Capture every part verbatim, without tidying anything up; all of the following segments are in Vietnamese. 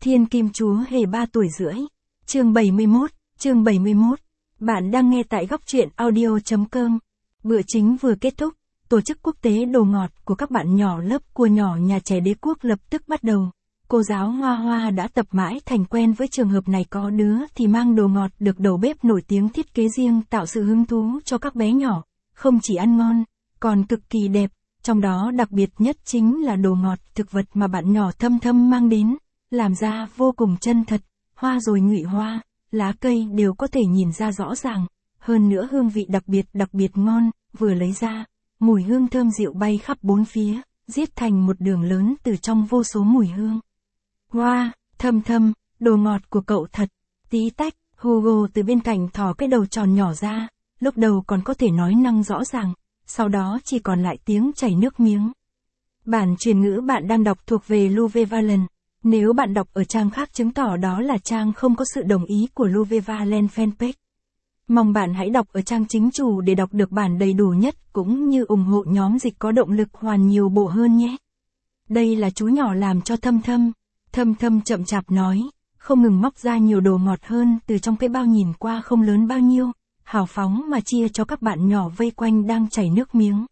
Thiên Kim Chúa Hề ba tuổi rưỡi. Chương bảy mươi mốt, chương bảy mươi mốt. Bạn đang nghe tại góc truyện audio chấm com. Bữa chính vừa kết thúc, tổ chức quốc tế đồ ngọt của các bạn nhỏ lớp cua nhỏ nhà trẻ Đế Quốc lập tức bắt đầu. Cô giáo Hoa Hoa đã tập mãi thành quen với trường hợp này, có đứa thì mang đồ ngọt được đầu bếp nổi tiếng thiết kế riêng tạo sự hứng thú cho các bé nhỏ, không chỉ ăn ngon, còn cực kỳ đẹp, trong đó đặc biệt nhất chính là đồ ngọt thực vật mà bạn nhỏ Thâm Thâm mang đến, làm ra vô cùng chân thật, hoa rồi ngụy hoa, lá cây đều có thể nhìn ra rõ ràng, hơn nữa hương vị đặc biệt đặc biệt ngon, vừa lấy ra, mùi hương thơm dịu bay khắp bốn phía, giết thành một đường lớn từ trong vô số mùi hương. Wow, Thâm Thâm, đồ ngọt của cậu thật. Tí tách, Hugo từ bên cạnh thò cái đầu tròn nhỏ ra, lúc đầu còn có thể nói năng rõ ràng, sau đó chỉ còn lại tiếng chảy nước miếng. Bản truyền ngữ bạn đang đọc thuộc về Louve Valen. Nếu bạn đọc ở trang khác chứng tỏ đó là trang không có sự đồng ý của Louve Valen fanpage. Mong bạn hãy đọc ở trang chính chủ để đọc được bản đầy đủ nhất cũng như ủng hộ nhóm dịch có động lực hoàn nhiều bộ hơn nhé. Đây là chú nhỏ làm cho Thâm Thâm. Thâm Thâm chậm chạp nói, không ngừng móc ra nhiều đồ ngọt hơn từ trong cái bao nhìn qua không lớn bao nhiêu, hào phóng mà chia cho các bạn nhỏ vây quanh đang chảy nước miếng.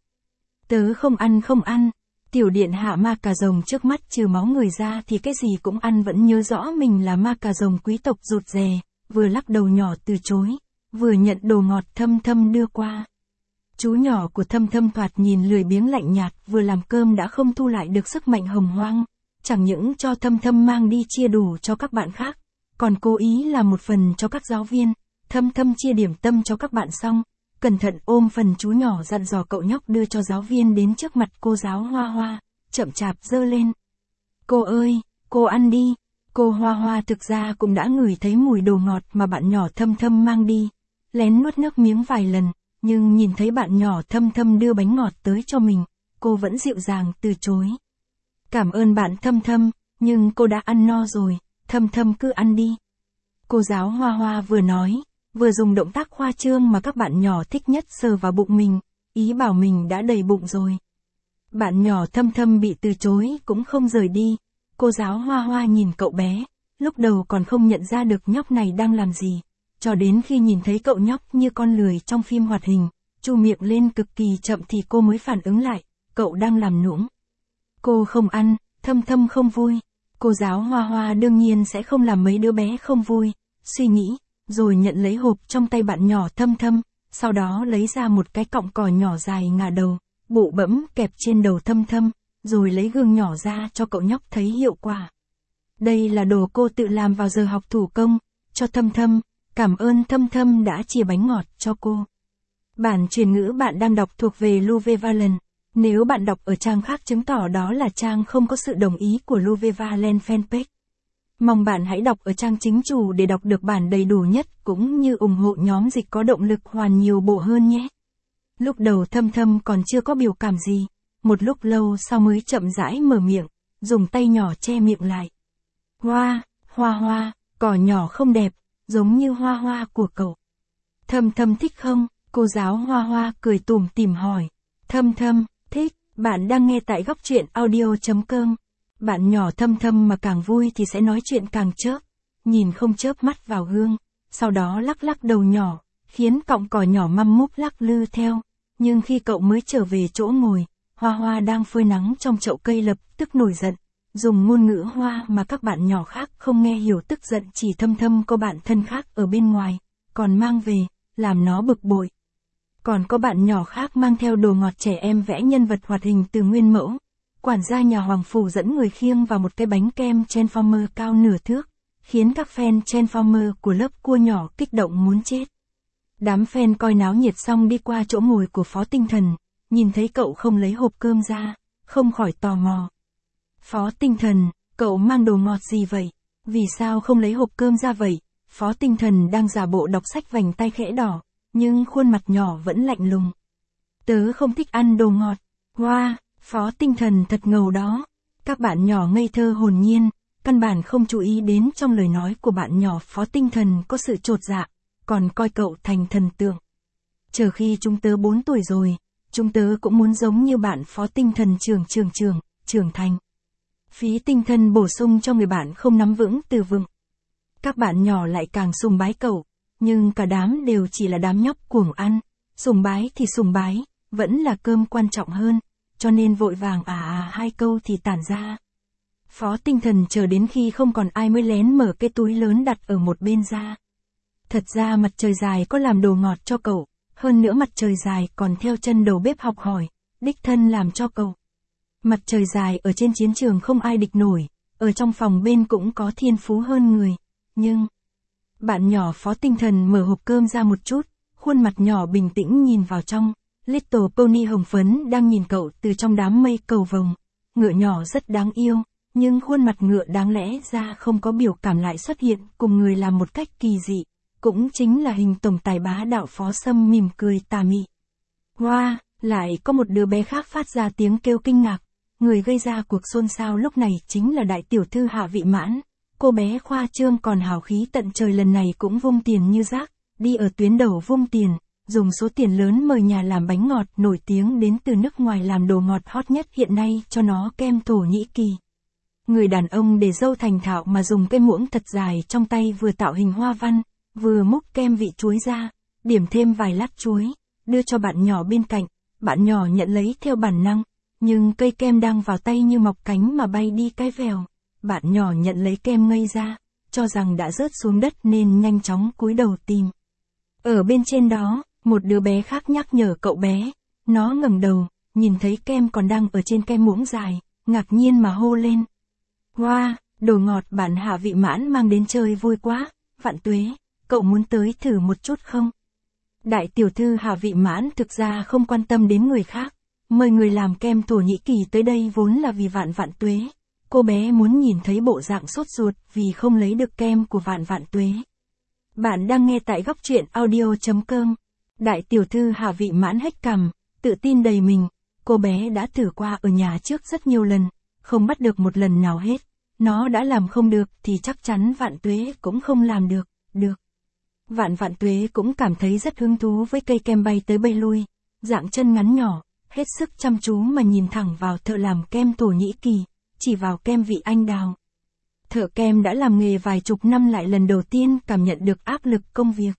Tớ không ăn không ăn, tiểu điện hạ ma cà rồng trước mắt trừ máu người ra thì cái gì cũng ăn, vẫn nhớ rõ mình là ma cà rồng quý tộc rụt rè, vừa lắc đầu nhỏ từ chối, vừa nhận đồ ngọt Thâm Thâm đưa qua. Chú nhỏ của Thâm Thâm thoạt nhìn lười biếng lạnh nhạt, vừa làm cơm đã không thu lại được sức mạnh hồng hoang. Chẳng những cho Thâm Thâm mang đi chia đủ cho các bạn khác, còn cố ý làm một phần cho các giáo viên. Thâm Thâm chia điểm tâm cho các bạn xong, cẩn thận ôm phần chú nhỏ dặn dò cậu nhóc đưa cho giáo viên đến trước mặt cô giáo Hoa Hoa, chậm chạp giơ lên. Cô ơi, cô ăn đi. Cô Hoa Hoa thực ra cũng đã ngửi thấy mùi đồ ngọt mà bạn nhỏ Thâm Thâm mang đi, lén nuốt nước miếng vài lần, nhưng nhìn thấy bạn nhỏ Thâm Thâm đưa bánh ngọt tới cho mình, cô vẫn dịu dàng từ chối. Cảm ơn bạn Thâm Thâm, nhưng cô đã ăn no rồi, Thâm Thâm cứ ăn đi. Cô giáo Hoa Hoa vừa nói, vừa dùng động tác khoa trương mà các bạn nhỏ thích nhất sờ vào bụng mình, ý bảo mình đã đầy bụng rồi. Bạn nhỏ Thâm Thâm bị từ chối cũng không rời đi, cô giáo Hoa Hoa nhìn cậu bé, lúc đầu còn không nhận ra được nhóc này đang làm gì, cho đến khi nhìn thấy cậu nhóc như con lười trong phim hoạt hình, chu miệng lên cực kỳ chậm thì cô mới phản ứng lại, cậu đang làm nũng. Cô không ăn, Thâm Thâm không vui. Cô giáo Hoa Hoa đương nhiên sẽ không làm mấy đứa bé không vui, suy nghĩ, rồi nhận lấy hộp trong tay bạn nhỏ Thâm Thâm, sau đó lấy ra một cái cọng cỏ nhỏ dài ngả đầu, bụ bẫm kẹp trên đầu Thâm Thâm, rồi lấy gương nhỏ ra cho cậu nhóc thấy hiệu quả. Đây là đồ cô tự làm vào giờ học thủ công, cho Thâm Thâm, cảm ơn Thâm Thâm đã chia bánh ngọt cho cô. Bản truyền ngữ bạn đang đọc thuộc về Louve Valen. Nếu bạn đọc ở trang khác chứng tỏ đó là trang không có sự đồng ý của Louve Valen fanpage. Mong bạn hãy đọc ở trang chính chủ để đọc được bản đầy đủ nhất cũng như ủng hộ nhóm dịch có động lực hoàn nhiều bộ hơn nhé. Lúc đầu Thâm Thâm còn chưa có biểu cảm gì, một lúc lâu sau mới chậm rãi mở miệng, dùng tay nhỏ che miệng lại. Hoa, Hoa Hoa, cỏ nhỏ không đẹp, giống như Hoa Hoa của cậu. Thâm Thâm thích không? Cô giáo Hoa Hoa cười tủm tỉm hỏi. Thâm Thâm, thích. Bạn đang nghe tại góc truyện audio chấm com. Bạn nhỏ Thâm Thâm mà càng vui thì sẽ nói chuyện càng chớp, nhìn không chớp mắt vào gương, sau đó lắc lắc đầu nhỏ, khiến cọng cỏ nhỏ măm múp lắc lư theo. Nhưng khi cậu mới trở về chỗ ngồi, Hoa Hoa đang phơi nắng trong chậu cây lập tức nổi giận, dùng ngôn ngữ Hoa mà các bạn nhỏ khác không nghe hiểu, tức giận chỉ Thâm Thâm có bạn thân khác ở bên ngoài, còn mang về, làm nó bực bội. Còn có bạn nhỏ khác mang theo đồ ngọt trẻ em vẽ nhân vật hoạt hình từ nguyên mẫu. Quản gia nhà Hoàng Phủ dẫn người khiêng vào một cái bánh kem Transformer cao nửa thước, khiến các fan Transformer của lớp cua nhỏ kích động muốn chết. Đám fan coi náo nhiệt xong đi qua chỗ ngồi của Phó Tinh Thần, nhìn thấy cậu không lấy hộp cơm ra, không khỏi tò mò. Phó Tinh Thần, cậu mang đồ ngọt gì vậy? Vì sao không lấy hộp cơm ra vậy? Phó Tinh Thần đang giả bộ đọc sách vành tay khẽ đỏ, nhưng khuôn mặt nhỏ vẫn lạnh lùng. Tớ không thích ăn đồ ngọt. Wow, Phó Tinh Thần thật ngầu đó. Các bạn nhỏ ngây thơ hồn nhiên, căn bản không chú ý đến trong lời nói của bạn nhỏ Phó Tinh Thần có sự chột dạ, còn coi cậu thành thần tượng. Chờ khi chúng tớ bốn tuổi rồi, chúng tớ cũng muốn giống như bạn Phó Tinh Thần trưởng trưởng trưởng, trưởng thành. phí tinh thần bổ sung cho người bạn không nắm vững từ vựng. Các bạn nhỏ lại càng sùng bái cậu, nhưng cả đám đều chỉ là đám nhóc cuồng ăn, sùng bái thì sùng bái, vẫn là cơm quan trọng hơn, cho nên vội vàng à à hai câu thì tản ra. Phó Tinh Thần chờ đến khi không còn ai mới lén mở cái túi lớn đặt ở một bên ra. Thật ra mặt trời dài có làm đồ ngọt cho cậu, hơn nữa mặt trời dài còn theo chân đầu bếp học hỏi, đích thân làm cho cậu. Mặt trời dài ở trên chiến trường không ai địch nổi, ở trong phòng bên cũng có thiên phú hơn người, nhưng... Bạn nhỏ Phó Tinh Thần mở hộp cơm ra một chút, khuôn mặt nhỏ bình tĩnh nhìn vào trong, Little Pony hồng phấn đang nhìn cậu từ trong đám mây cầu vồng. Ngựa nhỏ rất đáng yêu, nhưng khuôn mặt ngựa đáng lẽ ra không có biểu cảm lại xuất hiện cùng người làm một cách kỳ dị, cũng chính là hình tổng tài bá đạo Phó Sâm mỉm cười tà mị. Wow, lại có một đứa bé khác phát ra tiếng kêu kinh ngạc, người gây ra cuộc xôn xao lúc này chính là đại tiểu thư Hạ Vị Mãn. Cô bé khoa trương còn hào khí tận trời lần này cũng vung tiền như rác, đi ở tuyến đầu vung tiền, dùng số tiền lớn mời nhà làm bánh ngọt nổi tiếng đến từ nước ngoài làm đồ ngọt hot nhất hiện nay cho nó kem Thổ Nhĩ Kỳ. Người đàn ông để dâu thành thạo mà dùng cái muỗng thật dài trong tay vừa tạo hình hoa văn, vừa múc kem vị chuối ra, điểm thêm vài lát chuối, đưa cho bạn nhỏ bên cạnh, bạn nhỏ nhận lấy theo bản năng, nhưng cây kem đang vào tay như mọc cánh mà bay đi cái vèo. Bạn nhỏ nhận lấy kem ngây ra, cho rằng đã rớt xuống đất nên nhanh chóng cúi đầu tìm. Ở bên trên đó, một đứa bé khác nhắc nhở cậu bé, nó ngẩng đầu, nhìn thấy kem còn đang ở trên cái muỗng dài, ngạc nhiên mà hô lên. Wow, đồ ngọt bạn Hạ Vị Mãn mang đến chơi vui quá, Vạn Tuế, cậu muốn tới thử một chút không? Đại tiểu thư Hạ Vị Mãn thực ra không quan tâm đến người khác, mời người làm kem Thổ Nhĩ Kỳ tới đây vốn là vì Vạn Vạn Tuế. Cô bé muốn nhìn thấy bộ dạng sốt ruột vì không lấy được kem của Vạn Vạn Tuế. Bạn đang nghe tại góc truyện audio chấm com. Đại tiểu thư Hạ Vị Mãn hất cằm, tự tin đầy mình, cô bé đã thử qua ở nhà trước rất nhiều lần, không bắt được một lần nào hết. Nó đã làm không được thì chắc chắn Vạn Tuế cũng không làm được, được. Vạn Vạn Tuế cũng cảm thấy rất hứng thú với cây kem bay tới bay lui, dạng chân ngắn nhỏ, hết sức chăm chú mà nhìn thẳng vào thợ làm kem Thổ Nhĩ Kỳ. Chỉ vào kem vị anh đào. Thợ kem đã làm nghề vài chục năm lại lần đầu tiên cảm nhận được áp lực công việc.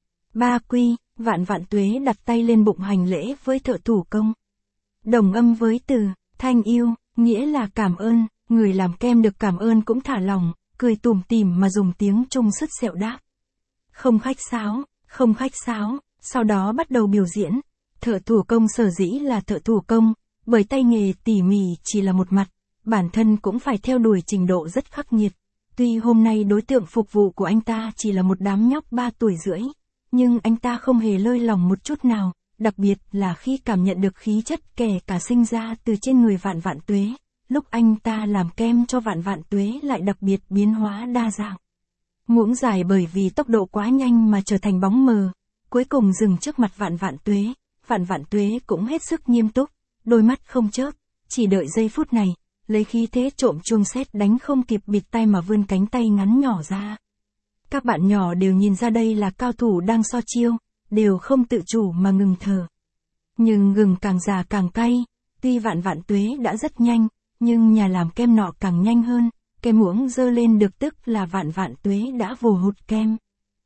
Ba quy, Vạn Vạn Tuế đặt tay lên bụng hành lễ với thợ thủ công. Đồng âm với từ, thanh yêu, nghĩa là cảm ơn, người làm kem được cảm ơn cũng thả lòng, cười tủm tỉm mà dùng tiếng Trung sứt sẹo đáp. Không khách sáo, không khách sáo, sau đó bắt đầu biểu diễn. Thợ thủ công sở dĩ là thợ thủ công, bởi tay nghề tỉ mỉ chỉ là một mặt. Bản thân cũng phải theo đuổi trình độ rất khắc nghiệt. Tuy hôm nay đối tượng phục vụ của anh ta chỉ là một đám nhóc ba tuổi rưỡi, nhưng anh ta không hề lơi lòng một chút nào, đặc biệt là khi cảm nhận được khí chất kể cả sinh ra từ trên người Vạn Vạn Tuế. Lúc anh ta làm kem cho Vạn Vạn Tuế lại đặc biệt biến hóa đa dạng. Muỗng dài bởi vì tốc độ quá nhanh mà trở thành bóng mờ, cuối cùng dừng trước mặt Vạn Vạn Tuế. Vạn Vạn Tuế cũng hết sức nghiêm túc, đôi mắt không chớp, chỉ đợi giây phút này. Lấy khí thế trộm chuông sét đánh không kịp bịt tay mà vươn cánh tay ngắn nhỏ ra. Các bạn nhỏ đều nhìn ra đây là cao thủ đang so chiêu, đều không tự chủ mà ngừng thở. Nhưng gừng càng già càng cay, tuy Vạn Vạn Tuế đã rất nhanh, nhưng nhà làm kem nọ càng nhanh hơn, cái muỗng giơ lên được tức là Vạn Vạn Tuế đã vồ hụt kem.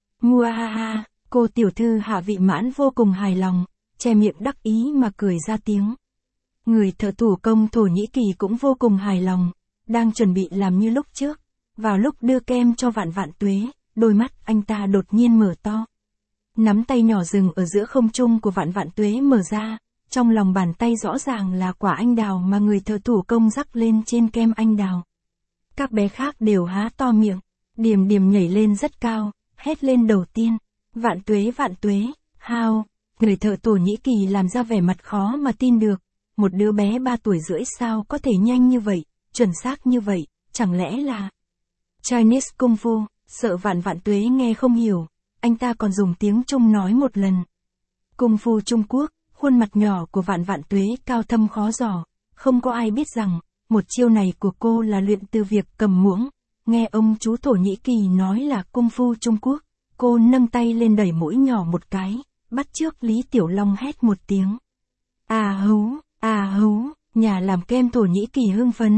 Muahaha, cô tiểu thư Hạ Vị Mãn vô cùng hài lòng, che miệng đắc ý mà cười ra tiếng. Người thợ thủ công Thổ Nhĩ Kỳ cũng vô cùng hài lòng, đang chuẩn bị làm như lúc trước. Vào lúc đưa kem cho Vạn Vạn Tuế, đôi mắt anh ta đột nhiên mở to. Nắm tay nhỏ dừng ở giữa không trung của Vạn Vạn Tuế mở ra, trong lòng bàn tay rõ ràng là quả anh đào mà người thợ thủ công rắc lên trên kem anh đào. Các bé khác đều há to miệng, Điềm Điềm nhảy lên rất cao, hét lên đầu tiên. Vạn Tuế Vạn Tuế, how, người thợ Thổ Nhĩ Kỳ làm ra vẻ mặt khó mà tin được. Một đứa bé ba tuổi rưỡi sao có thể nhanh như vậy, chuẩn xác như vậy, chẳng lẽ là Chinese Kung Fu, sợ Vạn Vạn Tuế nghe không hiểu, anh ta còn dùng tiếng Trung nói một lần. Kung Fu Trung Quốc, khuôn mặt nhỏ của Vạn Vạn Tuế cao thâm khó dò, không có ai biết rằng, một chiêu này của cô là luyện từ việc cầm muỗng, nghe ông chú Thổ Nhĩ Kỳ nói là Kung Fu Trung Quốc, cô nâng tay lên đẩy mũi nhỏ một cái, bắt chước Lý Tiểu Long hét một tiếng. À hú. À hú, nhà làm kem Thổ Nhĩ Kỳ hưng phấn,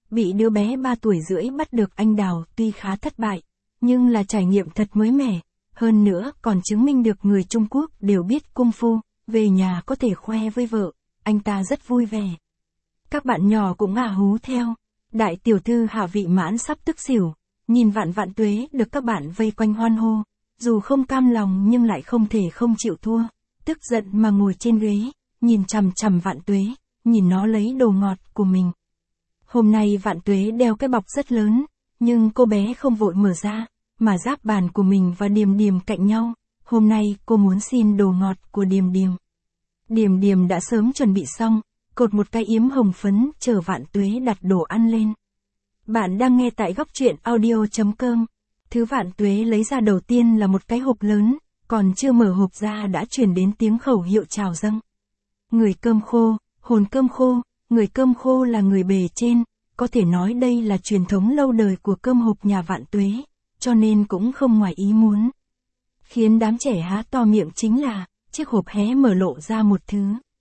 bị đứa bé ba tuổi rưỡi bắt được anh đào tuy khá thất bại, nhưng là trải nghiệm thật mới mẻ, hơn nữa còn chứng minh được người Trung Quốc đều biết cung phu, về nhà có thể khoe với vợ, anh ta rất vui vẻ. Các bạn nhỏ cũng ả hú theo, đại tiểu thư Hạ Vị Mãn sắp tức xỉu, nhìn Vạn Vạn Tuế được các bạn vây quanh hoan hô, dù không cam lòng nhưng lại không thể không chịu thua, tức giận mà ngồi trên ghế, nhìn chằm chằm Vạn Tuế, nhìn nó lấy đồ ngọt của mình. Hôm nay Vạn Tuế đeo cái bọc rất lớn, nhưng cô bé không vội mở ra, mà giáp bàn của mình và Điềm Điềm cạnh nhau. Hôm nay cô muốn xin đồ ngọt của Điềm Điềm. Điềm Điềm đã sớm chuẩn bị xong, cột một cái yếm hồng phấn chờ Vạn Tuế đặt đồ ăn lên. Bạn đang nghe tại góc truyện audio chấm com. Thứ Vạn Tuế lấy ra đầu tiên là một cái hộp lớn, còn chưa mở hộp ra đã truyền đến tiếng khẩu hiệu chào dâng. Người cơm khô, hồn cơm khô, người cơm khô là người bề trên, có thể nói đây là truyền thống lâu đời của cơm hộp nhà Vạn Tuế, cho nên cũng không ngoài ý muốn. Khiến đám trẻ há to miệng chính là, chiếc hộp hé mở lộ ra một thứ.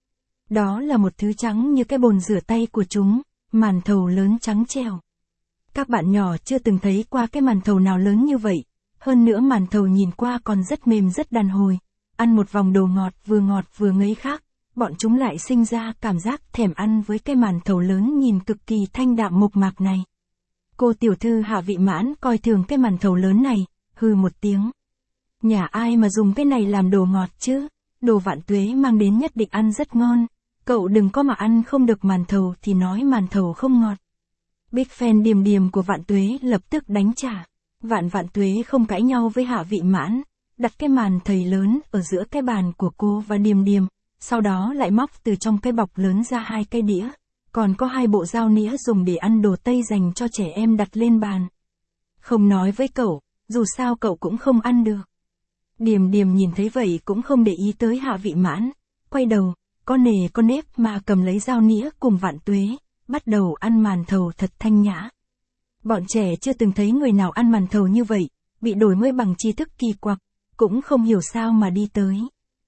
Đó là một thứ trắng như cái bồn rửa tay của chúng, màn thầu lớn trắng trẻo. Các bạn nhỏ chưa từng thấy qua cái màn thầu nào lớn như vậy, hơn nữa màn thầu nhìn qua còn rất mềm rất đàn hồi, ăn một vòng đồ ngọt vừa ngọt vừa ngấy khác, bọn chúng lại sinh ra cảm giác thèm ăn với cái màn thầu lớn nhìn cực kỳ thanh đạm mộc mạc này. Cô tiểu thư Hạ Vị Mãn coi thường cái màn thầu lớn này, hừ một tiếng. Nhà ai mà dùng cái này làm đồ ngọt chứ, đồ Vạn Tuế mang đến nhất định ăn rất ngon, cậu đừng có mà ăn không được màn thầu thì nói màn thầu không ngọt. Big fan Điềm Điềm của Vạn Tuế lập tức đánh trả. Vạn Vạn Tuế không cãi nhau với Hạ Vị Mãn, đặt cái màn thầy lớn ở giữa cái bàn của cô và Điềm Điềm, sau đó lại móc từ trong cái bọc lớn ra hai cái đĩa, còn có hai bộ dao nĩa dùng để ăn đồ Tây dành cho trẻ em đặt lên bàn. Không nói với cậu, dù sao cậu cũng không ăn được. Điềm Điềm nhìn thấy vậy cũng không để ý tới Hạ Vị Mãn, quay đầu, có nề có nếp mà cầm lấy dao nĩa cùng Vạn Tuế, bắt đầu ăn màn thầu thật thanh nhã. Bọn trẻ chưa từng thấy người nào ăn màn thầu như vậy, bị đổi mới bằng tri thức kỳ quặc, cũng không hiểu sao mà đi tới.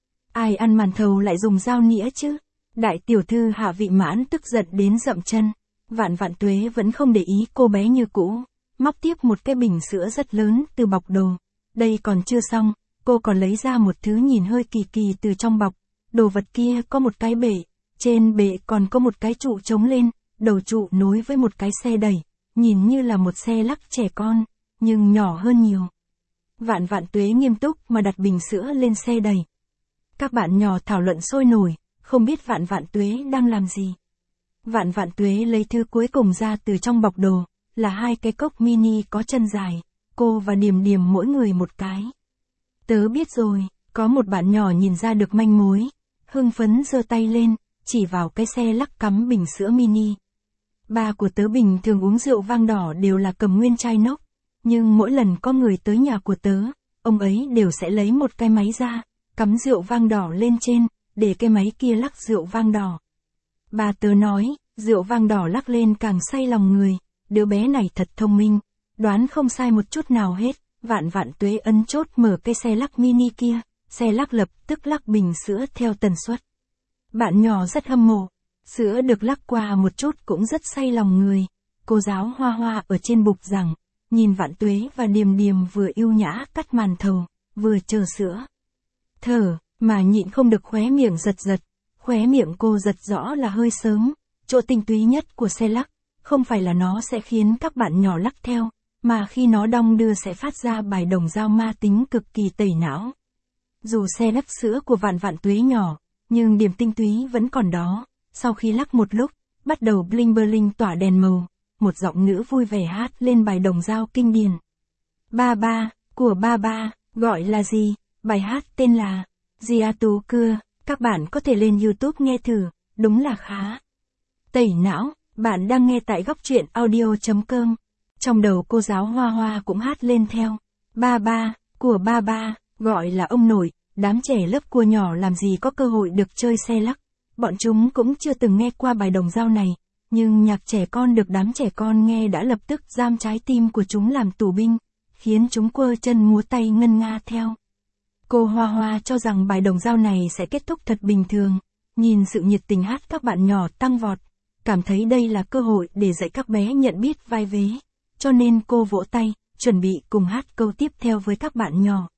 Ai ăn màn thầu lại dùng dao nĩa chứ? Đại tiểu thư Hạ Vị Mãn tức giận đến dậm chân. Vạn Vạn Tuế vẫn không để ý cô bé như cũ, móc tiếp một cái bình sữa rất lớn từ bọc đồ. Đây còn chưa xong, cô còn lấy ra một thứ nhìn hơi kỳ kỳ từ trong bọc. Đồ vật kia có một cái bể, trên bể còn có một cái trụ trống lên, đầu trụ nối với một cái xe đẩy, nhìn như là một xe lắc trẻ con, nhưng nhỏ hơn nhiều. Vạn Vạn Tuế nghiêm túc mà đặt bình sữa lên xe đẩy. Các bạn nhỏ thảo luận sôi nổi, không biết Vạn Vạn Tuế đang làm gì. Vạn Vạn Tuế lấy thứ cuối cùng ra từ trong bọc đồ, là hai cái cốc mini có chân dài, cô và Điềm Điềm mỗi người một cái. Tớ biết rồi, có một bạn nhỏ nhìn ra được manh mối, hưng phấn giơ tay lên, chỉ vào cái xe lắc cắm bình sữa mini. Ba của tớ bình thường uống rượu vang đỏ đều là cầm nguyên chai nốc, nhưng mỗi lần có người tới nhà của tớ, ông ấy đều sẽ lấy một cái máy ra, cắm rượu vang đỏ lên trên, để cái máy kia lắc rượu vang đỏ. Ba tớ nói, rượu vang đỏ lắc lên càng say lòng người, đứa bé này thật thông minh, đoán không sai một chút nào hết. Vạn Vạn Tuế ấn chốt mở cái xe lắc mini kia, xe lắc lập tức lắc bình sữa theo tần suất. Bạn nhỏ rất hâm mộ, sữa được lắc qua một chút cũng rất say lòng người. Cô giáo Hoa Hoa ở trên bục giảng, nhìn Vạn Tuế và Điềm Điềm vừa yêu nhã cắt màn thầu, vừa chờ sữa. Thở, mà nhịn không được khóe miệng giật giật, khóe miệng cô giật rõ là hơi sớm, chỗ tinh túy nhất của xe lắc, không phải là nó sẽ khiến các bạn nhỏ lắc theo, mà khi nó đong đưa sẽ phát ra bài đồng dao ma tính cực kỳ tẩy não. Dù xe lắc sữa của Vạn Vạn Tuế nhỏ, nhưng điểm tinh túy vẫn còn đó, sau khi lắc một lúc, bắt đầu bling bling tỏa đèn màu, một giọng nữ vui vẻ hát lên bài đồng dao kinh điển. Ba ba, của ba ba, gọi là gì? Bài hát tên là Gia Tú Cưa, các bạn có thể lên YouTube nghe thử, đúng là khá tẩy não. Bạn đang nghe tại góc truyện audio chấm com. Trong đầu cô giáo Hoa Hoa cũng hát lên theo. Ba ba, của ba ba, gọi là ông nội. Đám trẻ lớp cua nhỏ làm gì có cơ hội được chơi xe lắc. Bọn chúng cũng chưa từng nghe qua bài đồng dao này, nhưng nhạc trẻ con được đám trẻ con nghe đã lập tức giam trái tim của chúng làm tù binh, khiến chúng quơ chân múa tay ngân nga theo. Cô Hoa Hoa cho rằng bài đồng dao này sẽ kết thúc thật bình thường, nhìn sự nhiệt tình hát các bạn nhỏ tăng vọt, cảm thấy đây là cơ hội để dạy các bé nhận biết vai vế. Cho nên cô vỗ tay, chuẩn bị cùng hát câu tiếp theo với các bạn nhỏ.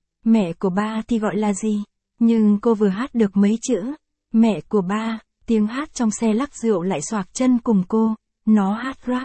Mẹ của ba thì gọi là gì? Nhưng cô vừa hát được mấy chữ. Mẹ của ba, tiếng hát trong xe lắc rượu lại xoạc chân cùng cô, nó hát rap.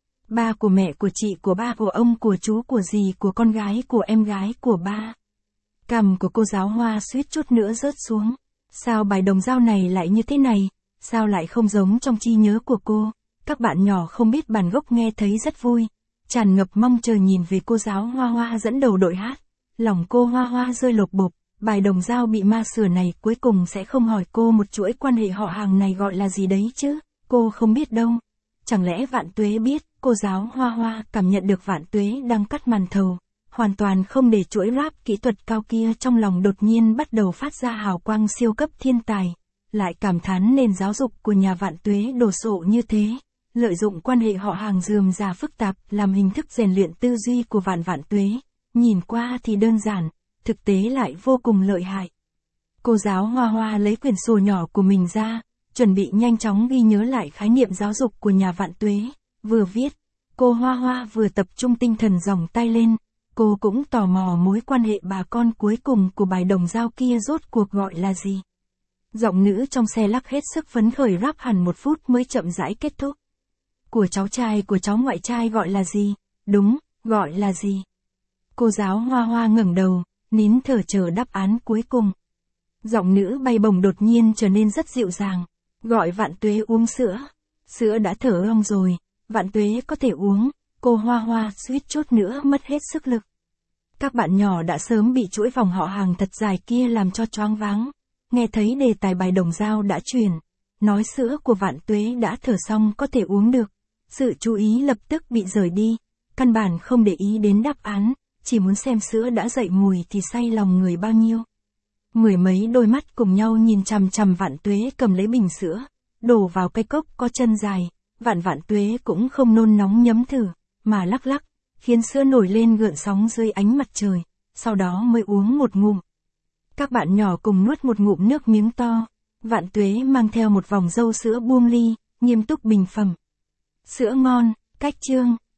Ba của mẹ của chị của ba của ông của chú của dì của con gái của em gái của ba. Cằm của cô giáo Hoa suýt chút nữa rớt xuống. Sao bài đồng dao này lại như thế này? Sao lại không giống trong trí nhớ của cô? Các bạn nhỏ không biết bản gốc nghe thấy rất vui. Tràn ngập mong chờ nhìn về cô giáo Hoa Hoa dẫn đầu đội hát. Lòng cô Hoa Hoa rơi lột bột. Bài đồng dao bị ma sửa này cuối cùng sẽ không hỏi cô một chuỗi quan hệ họ hàng này gọi là gì đấy chứ. Cô không biết đâu. Chẳng lẽ Vạn Tuế biết? Cô giáo Hoa Hoa cảm nhận được Vạn Tuế đang cắt màn thầu. Hoàn toàn không để chuỗi rap kỹ thuật cao kia trong lòng đột nhiên bắt đầu phát ra hào quang siêu cấp thiên tài. Lại cảm thán nền giáo dục của nhà Vạn Tuế đồ sộ như thế. Lợi dụng quan hệ họ hàng rườm rà phức tạp làm hình thức rèn luyện tư duy của Vạn Vạn Tuế. Nhìn qua thì đơn giản, thực tế lại vô cùng lợi hại. Cô giáo Hoa Hoa lấy quyển sổ nhỏ của mình ra, chuẩn bị nhanh chóng ghi nhớ lại khái niệm giáo dục của nhà Vạn Tuế. Vừa viết, cô Hoa Hoa vừa tập trung tinh thần dòng tay lên. Cô cũng tò mò mối quan hệ bà con cuối cùng của bài đồng dao kia rốt cuộc gọi là gì. Giọng nữ trong xe lắc hết sức phấn khởi rap hẳn một phút mới chậm rãi kết thúc. Của cháu trai của cháu ngoại trai gọi là gì? Đúng, gọi là gì? Cô giáo Hoa Hoa ngẩng đầu, nín thở chờ đáp án cuối cùng. Giọng nữ bay bổng đột nhiên trở nên rất dịu dàng. Gọi Vạn Tuế uống sữa. Sữa đã thở ong rồi, Vạn Tuế có thể uống. Cô Hoa Hoa suýt chút nữa mất hết sức lực. Các bạn nhỏ đã sớm bị chuỗi vòng họ hàng thật dài kia làm cho choáng váng. Nghe thấy đề tài bài đồng dao đã truyền. Nói sữa của Vạn Tuế đã thở xong có thể uống được. Sự chú ý lập tức bị rời đi. Căn bản không để ý đến đáp án. Chỉ muốn xem sữa đã dậy mùi thì say lòng người bao nhiêu. Mười mấy đôi mắt cùng nhau nhìn chằm chằm Vạn Tuế cầm lấy bình sữa. Đổ vào cái cốc có chân dài. Vạn Vạn Tuế cũng không nôn nóng nhấm thử. Mà lắc lắc, khiến sữa nổi lên gợn sóng dưới ánh mặt trời, sau đó mới uống một ngụm. Các bạn nhỏ cùng nuốt một ngụm nước miếng to. Vạn Tuế mang theo một vòng dâu sữa buông ly, nghiêm túc bình phẩm. Sữa ngon, cách chương.